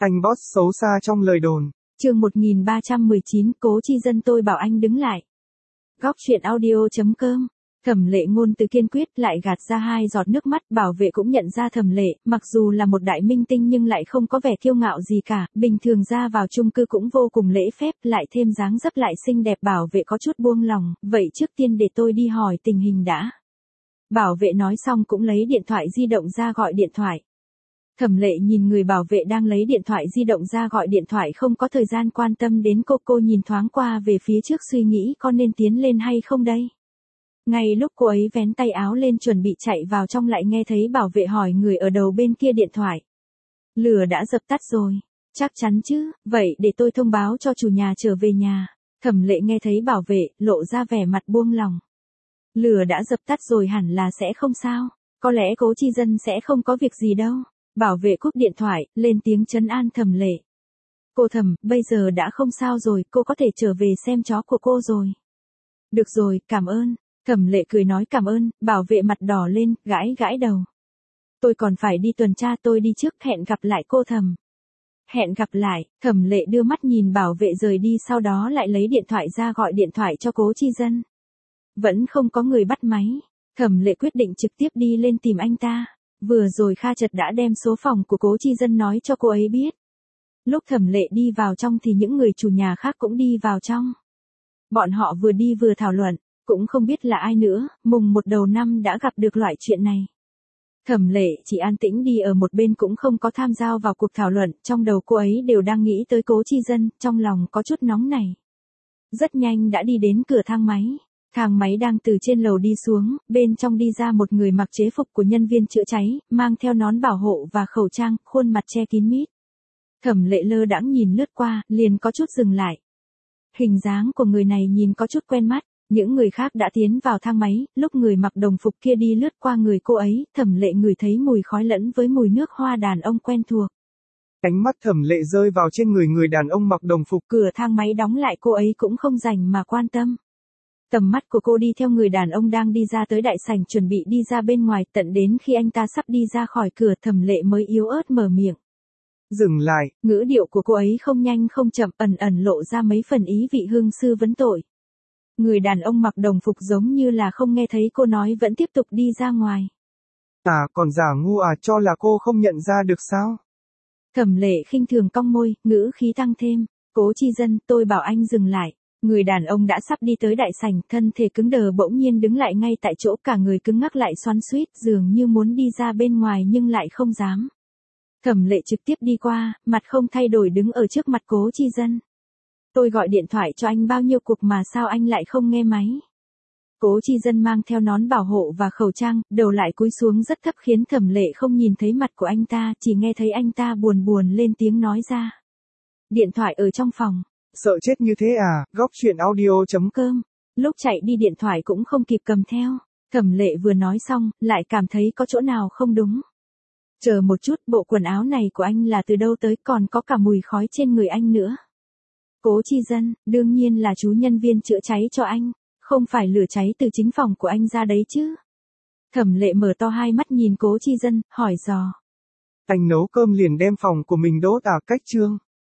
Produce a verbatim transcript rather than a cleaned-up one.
Anh boss xấu xa trong lời đồn. Chương một nghìn ba trăm mười chín, Cố Chi Dân tôi bảo anh đứng lại. Góc truyện audio chấm com. Thẩm Lệ ngôn từ kiên quyết lại gạt ra hai giọt nước mắt. Bảo vệ cũng nhận ra Thẩm Lệ, mặc dù là một đại minh tinh nhưng lại không có vẻ kiêu ngạo gì cả, bình thường ra vào chung cư cũng vô cùng lễ phép, lại thêm dáng dấp lại xinh đẹp. Bảo vệ có chút buông lòng, vậy trước tiên để tôi đi hỏi tình hình đã. Bảo vệ nói xong cũng lấy điện thoại di động ra gọi điện thoại. Thẩm Lệ nhìn người bảo vệ đang lấy điện thoại di động ra gọi điện thoại không có thời gian quan tâm đến cô. Cô nhìn thoáng qua về phía trước suy nghĩ có nên tiến lên hay không đây. Ngay lúc cô ấy vén tay áo lên chuẩn bị chạy vào trong lại nghe thấy bảo vệ hỏi người ở đầu bên kia điện thoại. Lửa đã dập tắt rồi. Chắc chắn chứ, vậy để tôi thông báo cho chủ nhà trở về nhà. Thẩm Lệ nghe thấy bảo vệ, lộ ra vẻ mặt buông lòng. Lửa đã dập tắt rồi hẳn là sẽ không sao. Có lẽ Cố Chi Dân sẽ không có việc gì đâu. Bảo vệ cúp điện thoại, lên tiếng trấn an Thẩm Lệ. Cô Thẩm, bây giờ đã không sao rồi, cô có thể trở về xem chó của cô rồi. Được rồi, cảm ơn. Thẩm Lệ cười nói cảm ơn, bảo vệ mặt đỏ lên, gãi gãi đầu. Tôi còn phải đi tuần tra, tôi đi trước, hẹn gặp lại cô Thẩm. Hẹn gặp lại. Thẩm Lệ đưa mắt nhìn bảo vệ rời đi, sau đó lại lấy điện thoại ra gọi điện thoại cho Cố Chi Dân. Vẫn không có người bắt máy. Thẩm Lệ quyết định trực tiếp đi lên tìm anh ta. Vừa rồi Kha Chật đã đem số phòng của Cố Chi Dân nói cho cô ấy biết. Lúc Thẩm Lệ đi vào trong thì những người chủ nhà khác cũng đi vào trong. Bọn họ vừa đi vừa thảo luận, cũng không biết là ai nữa, mùng một đầu năm đã gặp được loại chuyện này. Thẩm Lệ chỉ an tĩnh đi ở một bên cũng không có tham gia vào cuộc thảo luận, trong đầu cô ấy đều đang nghĩ tới Cố Chi Dân, trong lòng có chút nóng này. Rất nhanh đã đi đến cửa thang máy. Thang máy đang từ trên lầu đi xuống, bên trong đi ra một người mặc chế phục của nhân viên chữa cháy, mang theo nón bảo hộ và khẩu trang, khuôn mặt che kín mít. Thẩm Lệ lơ đãng nhìn lướt qua, liền có chút dừng lại. Hình dáng của người này nhìn có chút quen mắt, những người khác đã tiến vào thang máy, lúc người mặc đồng phục kia đi lướt qua người cô ấy, Thẩm Lệ ngửi thấy mùi khói lẫn với mùi nước hoa đàn ông quen thuộc. Ánh mắt Thẩm Lệ rơi vào trên người người đàn ông mặc đồng phục. Cửa thang máy đóng lại, cô ấy cũng không rảnh mà quan tâm. Tầm mắt của cô đi theo người đàn ông đang đi ra tới đại sảnh chuẩn bị đi ra bên ngoài, tận đến khi anh ta sắp đi ra khỏi cửa Thẩm Lệ mới yếu ớt mở miệng. Dừng lại. Ngữ điệu của cô ấy không nhanh không chậm, ẩn ẩn lộ ra mấy phần ý vị hương sư vấn tội. Người đàn ông mặc đồng phục giống như là không nghe thấy cô nói, vẫn tiếp tục đi ra ngoài. À, còn giả ngu à, cho là cô không nhận ra được sao? Thẩm Lệ khinh thường cong môi, ngữ khí tăng thêm. Cố Chi Dân, tôi bảo anh dừng lại. Người đàn ông đã sắp đi tới đại sảnh, thân thể cứng đờ bỗng nhiên đứng lại ngay tại chỗ, cả người cứng ngắc lại xoắn xuýt, dường như muốn đi ra bên ngoài nhưng lại không dám. Thẩm Lệ trực tiếp đi qua, mặt không thay đổi đứng ở trước mặt Cố Chi Dân. Tôi gọi điện thoại cho anh bao nhiêu cuộc mà sao anh lại không nghe máy? Cố Chi Dân mang theo nón bảo hộ và khẩu trang, đầu lại cúi xuống rất thấp khiến Thẩm Lệ không nhìn thấy mặt của anh ta, chỉ nghe thấy anh ta buồn buồn lên tiếng nói ra. Điện thoại ở trong phòng. Sợ chết như thế à, góc truyện audio chấm com. Lúc chạy đi điện thoại cũng không kịp cầm theo. Thẩm Lệ vừa nói xong, lại cảm thấy có chỗ nào không đúng. Chờ một chút, bộ quần áo này của anh là từ đâu tới, còn có cả mùi khói trên người anh nữa. Cố Chi Dân, đương nhiên là chú nhân viên chữa cháy cho anh, không phải lửa cháy từ chính phòng của anh ra đấy chứ. Thẩm Lệ mở to hai mắt nhìn Cố Chi Dân, hỏi dò. Anh nấu cơm liền đem phòng của mình đốt à, cách trương.